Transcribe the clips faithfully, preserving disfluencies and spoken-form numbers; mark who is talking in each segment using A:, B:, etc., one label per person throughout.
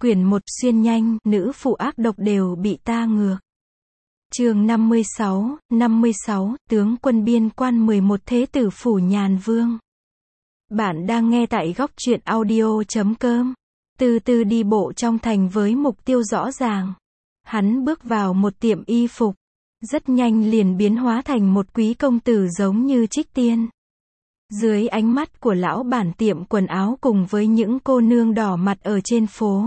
A: Quyển một xuyên nhanh, nữ phụ ác độc đều bị ta ngược. Chương năm mươi sáu, năm mươi sáu, tướng quân biên quan mười một thế tử phủ Nhàn Vương. Bạn đang nghe tại góc truyện audio chấm com. Từ từ đi bộ trong thành với mục tiêu rõ ràng. Hắn bước vào một tiệm y phục. Rất nhanh liền biến hóa thành một quý công tử giống như trích tiên. Dưới ánh mắt của lão bản tiệm quần áo cùng với những cô nương đỏ mặt ở trên phố.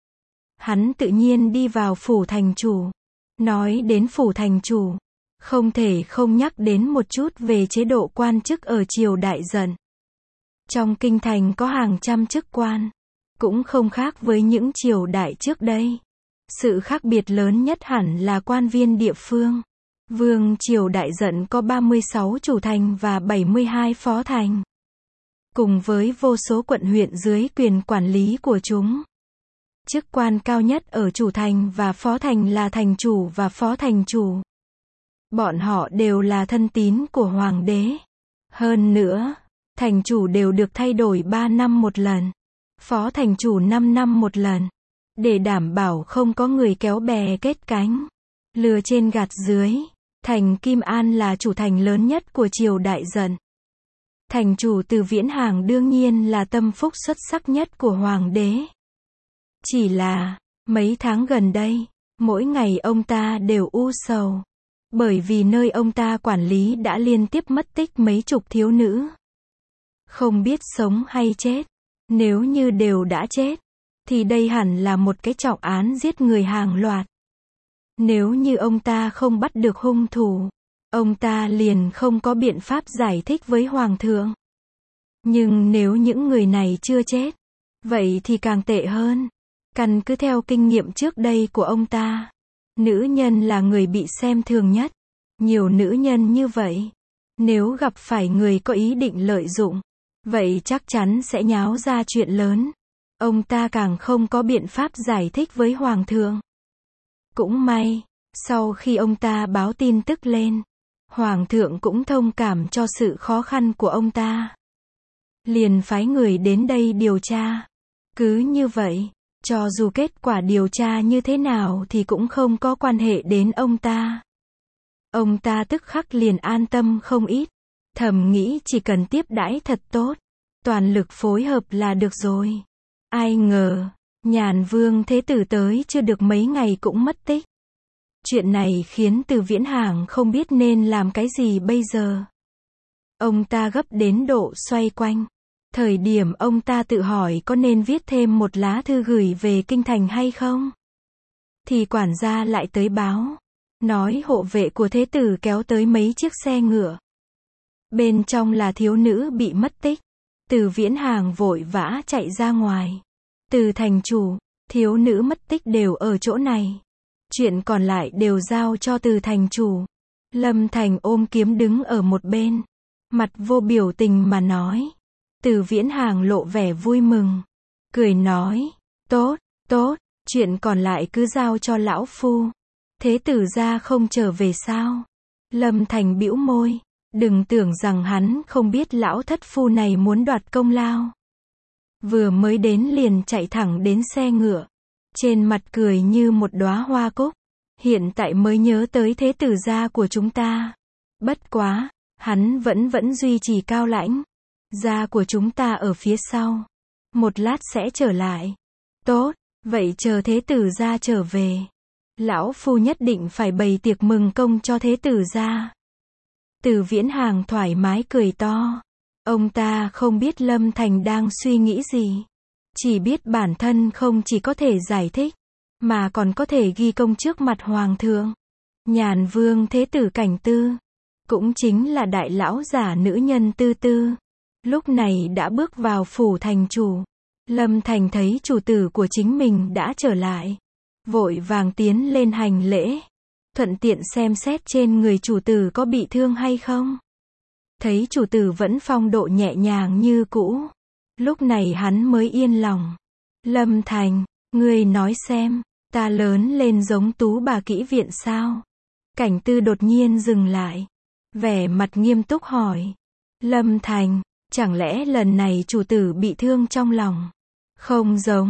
A: Hắn tự nhiên đi vào phủ thành chủ. Nói đến phủ thành chủ, không thể không nhắc đến một chút về chế độ quan chức ở triều đại Dận. Trong kinh thành có hàng trăm chức quan, cũng không khác với những triều đại trước đây. Sự khác biệt lớn nhất hẳn là quan viên địa phương. Vương triều đại Dận có ba mươi sáu chủ thành và bảy mươi hai phó thành. Cùng với vô số quận huyện dưới quyền quản lý của chúng. Chức quan cao nhất ở chủ thành và phó thành là thành chủ và phó thành chủ. Bọn họ đều là thân tín của hoàng đế. Hơn nữa, thành chủ đều được thay đổi ba năm một lần. Phó thành chủ năm năm một lần. Để đảm bảo không có người kéo bè kết cánh. Lừa trên gạt dưới. Thành Kim An là chủ thành lớn nhất của triều đại Dận. Thành chủ Từ Viễn Hàng đương nhiên là tâm phúc xuất sắc nhất của hoàng đế. Chỉ là, mấy tháng gần đây, mỗi ngày ông ta đều u sầu. Bởi vì nơi ông ta quản lý đã liên tiếp mất tích mấy chục thiếu nữ. Không biết sống hay chết. Nếu như đều đã chết, thì đây hẳn là một cái trọng án giết người hàng loạt. Nếu như ông ta không bắt được hung thủ, ông ta liền không có biện pháp giải thích với hoàng thượng. Nhưng nếu những người này chưa chết, vậy thì càng tệ hơn. Căn cứ theo kinh nghiệm trước đây của ông ta, nữ nhân là người bị xem thường nhất. Nhiều nữ nhân như vậy, nếu gặp phải người có ý định lợi dụng, vậy chắc chắn sẽ nháo ra chuyện lớn. Ông ta càng không có biện pháp giải thích với hoàng thượng. Cũng may, sau khi ông ta báo tin tức lên, hoàng thượng cũng thông cảm cho sự khó khăn của ông ta. Liền phái người đến đây điều tra. Cứ như vậy, cho dù kết quả điều tra như thế nào thì cũng không có quan hệ đến ông ta. Ông ta tức khắc liền an tâm không ít. Thầm nghĩ chỉ cần tiếp đãi thật tốt, toàn lực phối hợp là được rồi. Ai ngờ, Nhàn Vương thế tử tới chưa được mấy ngày cũng mất tích. Chuyện này khiến Từ Viễn Hàng không biết nên làm cái gì bây giờ. Ông ta gấp đến độ xoay quanh. Thời điểm ông ta tự hỏi có nên viết thêm một lá thư gửi về kinh thành hay không? Thì quản gia lại tới báo. Nói hộ vệ của thế tử kéo tới mấy chiếc xe ngựa. Bên trong là thiếu nữ bị mất tích. Từ Viễn Hàng vội vã chạy ra ngoài. Từ thành chủ, thiếu nữ mất tích đều ở chỗ này. Chuyện còn lại đều giao cho từ thành chủ. Lâm Thành ôm kiếm đứng ở một bên. Mặt vô biểu tình mà nói. Từ Viễn Hàng lộ vẻ vui mừng. Cười nói, tốt, tốt, chuyện còn lại cứ giao cho lão phu. Thế tử gia không trở về sao? Lâm Thành bĩu môi. Đừng tưởng rằng hắn không biết lão thất phu này muốn đoạt công lao. Vừa mới đến liền chạy thẳng đến xe ngựa. Trên mặt cười như một đóa hoa cúc. Hiện tại mới nhớ tới thế tử gia của chúng ta. Bất quá, hắn vẫn vẫn duy trì cao lãnh. Gia của chúng ta ở phía sau. Một lát sẽ trở lại. Tốt, vậy chờ thế tử gia trở về. Lão phu nhất định phải bày tiệc mừng công cho thế tử gia. Từ Viễn Hàng thoải mái cười to. Ông ta không biết Lâm Thành đang suy nghĩ gì. Chỉ biết bản thân không chỉ có thể giải thích, mà còn có thể ghi công trước mặt hoàng thượng. Nhàn Vương thế tử Cảnh Tư, cũng chính là đại lão giả nữ nhân Tư Tư. Lúc này đã bước vào phủ thành chủ. Lâm Thành thấy chủ tử của chính mình đã trở lại. Vội vàng tiến lên hành lễ. Thuận tiện xem xét trên người chủ tử có bị thương hay không. Thấy chủ tử vẫn phong độ nhẹ nhàng như cũ. Lúc này hắn mới yên lòng. Lâm Thành, ngươi nói xem, ta lớn lên giống tú bà kỹ viện sao? Cảnh Tư đột nhiên dừng lại. Vẻ mặt nghiêm túc hỏi. Lâm Thành, chẳng lẽ lần này chủ tử bị thương trong lòng? Không giống.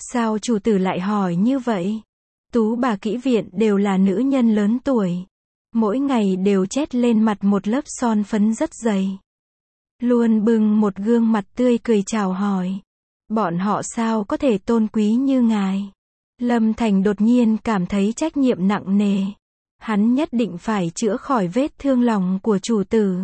A: Sao chủ tử lại hỏi như vậy? Tú bà kỹ viện đều là nữ nhân lớn tuổi. Mỗi ngày đều chét lên mặt một lớp son phấn rất dày. Luôn bưng một gương mặt tươi cười chào hỏi. Bọn họ sao có thể tôn quý như ngài? Lâm Thành đột nhiên cảm thấy trách nhiệm nặng nề. Hắn nhất định phải chữa khỏi vết thương lòng của chủ tử.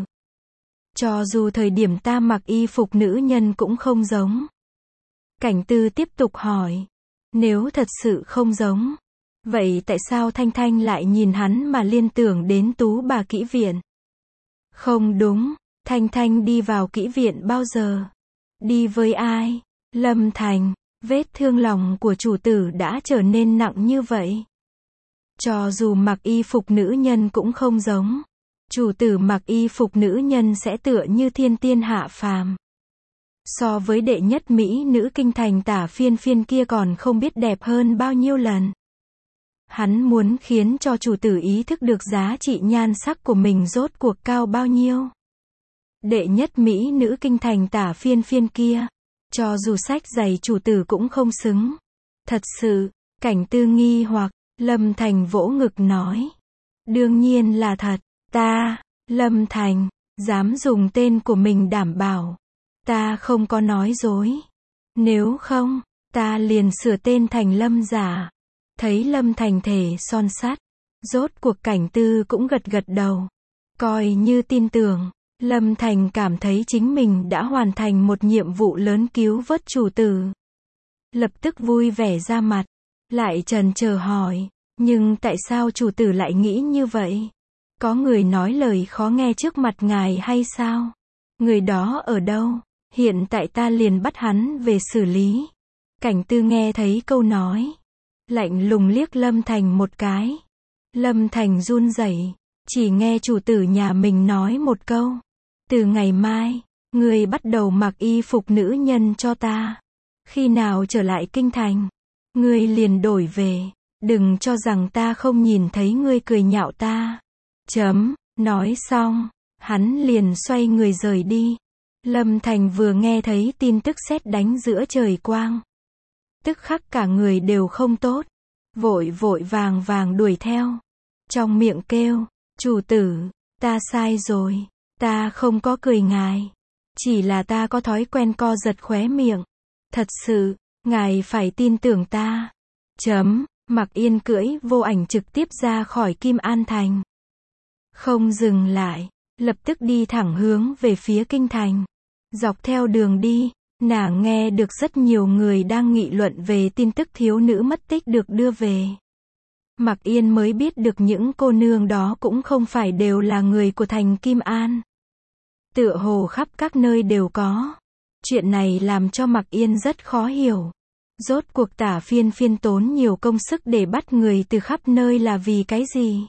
A: Cho dù thời điểm ta mặc y phục nữ nhân cũng không giống. Cảnh Tư tiếp tục hỏi. Nếu thật sự không giống, vậy tại sao Thanh Thanh lại nhìn hắn mà liên tưởng đến Tú bà kỹ viện? Không đúng, Thanh Thanh đi vào kỹ viện bao giờ? Đi với ai? Lâm Thành, vết thương lòng của chủ tử đã trở nên nặng như vậy. Cho dù mặc y phục nữ nhân cũng không giống. Chủ tử mặc y phục nữ nhân sẽ tựa như thiên tiên hạ phàm. So với đệ nhất mỹ nữ kinh thành Tả Phiên Phiên kia còn không biết đẹp hơn bao nhiêu lần. Hắn muốn khiến cho chủ tử ý thức được giá trị nhan sắc của mình rốt cuộc cao bao nhiêu. Đệ nhất mỹ nữ kinh thành Tả Phiên Phiên kia, cho dù sách giày chủ tử cũng không xứng. Thật sự, Cảnh Tư nghi hoặc, Lâm Thành vỗ ngực nói. Đương nhiên là thật, ta, Lâm Thành, dám dùng tên của mình đảm bảo. Ta không có nói dối. Nếu không, ta liền sửa tên thành Lâm giả. Thấy Lâm Thành thể son sắt, rốt cuộc Cảnh Tư cũng gật gật đầu. Coi như tin tưởng, Lâm Thành cảm thấy chính mình đã hoàn thành một nhiệm vụ lớn cứu vớt chủ tử. Lập tức vui vẻ ra mặt, lại trần chờ hỏi, nhưng tại sao chủ tử lại nghĩ như vậy? Có người nói lời khó nghe trước mặt ngài hay sao? Người đó ở đâu? Hiện tại ta liền bắt hắn về xử lý. Cảnh Tư nghe thấy câu nói, lạnh lùng liếc Lâm Thành một cái. Lâm Thành run rẩy, chỉ nghe chủ tử nhà mình nói một câu. Từ ngày mai, ngươi bắt đầu mặc y phục nữ nhân cho ta. Khi nào trở lại kinh thành, ngươi liền đổi về. Đừng cho rằng ta không nhìn thấy ngươi cười nhạo ta. Chấm, nói xong, hắn liền xoay người rời đi. Lâm Thành vừa nghe thấy tin tức sét đánh giữa trời quang. Tức khắc cả người đều không tốt. Vội vội vàng vàng đuổi theo. Trong miệng kêu, chủ tử, ta sai rồi. Ta không có cười ngài. Chỉ là ta có thói quen co giật khóe miệng. Thật sự, ngài phải tin tưởng ta. Chấm, Mặc Yên cưỡi vô ảnh trực tiếp ra khỏi Kim An Thành. Không dừng lại, lập tức đi thẳng hướng về phía kinh thành. Dọc theo đường đi, nàng nghe được rất nhiều người đang nghị luận về tin tức thiếu nữ mất tích được đưa về. Mặc Yên mới biết được những cô nương đó cũng không phải đều là người của thành Kim An. Tựa hồ khắp các nơi đều có. Chuyện này làm cho Mặc Yên rất khó hiểu. Rốt cuộc Tả Phiên Phiên tốn nhiều công sức để bắt người từ khắp nơi là vì cái gì?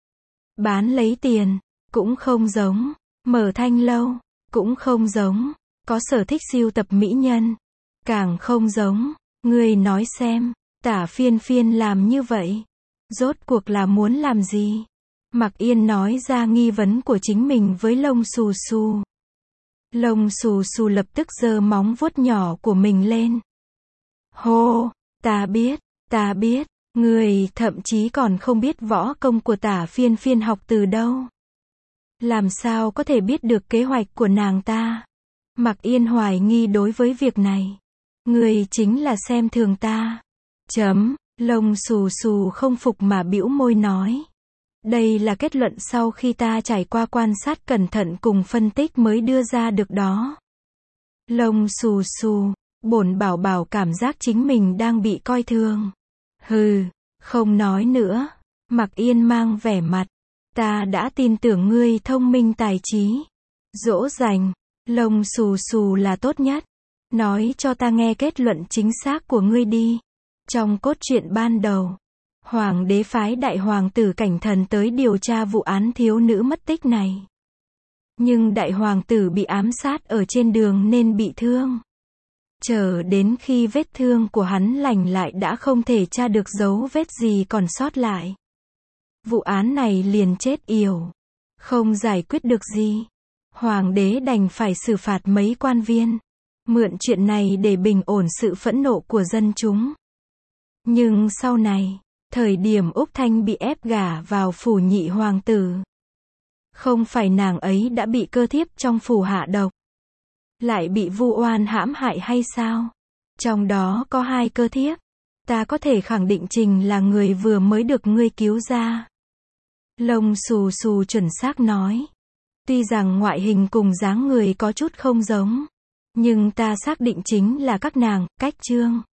A: Bán lấy tiền, cũng không giống. Mở thanh lâu, cũng không giống. Có sở thích sưu tập mỹ nhân, càng không giống. Ngươi nói xem, Tả Phiên Phiên làm như vậy, rốt cuộc là muốn làm gì? Mặc Yên nói ra nghi vấn của chính mình với Lông Xù Xù. Lông Xù Xù lập tức giơ móng vuốt nhỏ của mình lên. Hô, ta biết, ta biết, ngươi thậm chí còn không biết võ công của Tả Phiên Phiên học từ đâu. Làm sao có thể biết được kế hoạch của nàng ta? Mặc Yên hoài nghi đối với việc này. Ngươi chính là xem thường ta. Chấm, Lông Xù Xù không phục mà bĩu môi nói. Đây là kết luận sau khi ta trải qua quan sát cẩn thận cùng phân tích mới đưa ra được đó. Lông Xù Xù, bổn bảo bảo cảm giác chính mình đang bị coi thường. Hừ, không nói nữa. Mặc Yên mang vẻ mặt. Ta đã tin tưởng ngươi thông minh tài trí. Dỗ dành, Lông Xù Xù là tốt nhất. Nói cho ta nghe kết luận chính xác của ngươi đi. Trong cốt truyện ban đầu, Hoàng đế phái đại hoàng tử Cảnh Thần tới điều tra vụ án thiếu nữ mất tích này. Nhưng đại hoàng tử bị ám sát ở trên đường nên bị thương. Chờ đến khi vết thương của hắn lành lại đã không thể tra được dấu vết gì còn sót lại. Vụ án này liền chết yểu. Không giải quyết được gì. Hoàng đế đành phải xử phạt mấy quan viên. Mượn chuyện này để bình ổn sự phẫn nộ của dân chúng. Nhưng sau này, thời điểm Úc Thanh bị ép gả vào phủ nhị hoàng tử, không phải nàng ấy đã bị cơ thiếp trong phủ hạ độc, lại bị vu oan hãm hại hay sao? Trong đó có hai cơ thiếp, ta có thể khẳng định Trình là người vừa mới được ngươi cứu ra. Lông xù xù chuẩn xác nói. Tuy rằng ngoại hình cùng dáng người có chút không giống, nhưng ta xác định chính là các nàng, Cách Trương.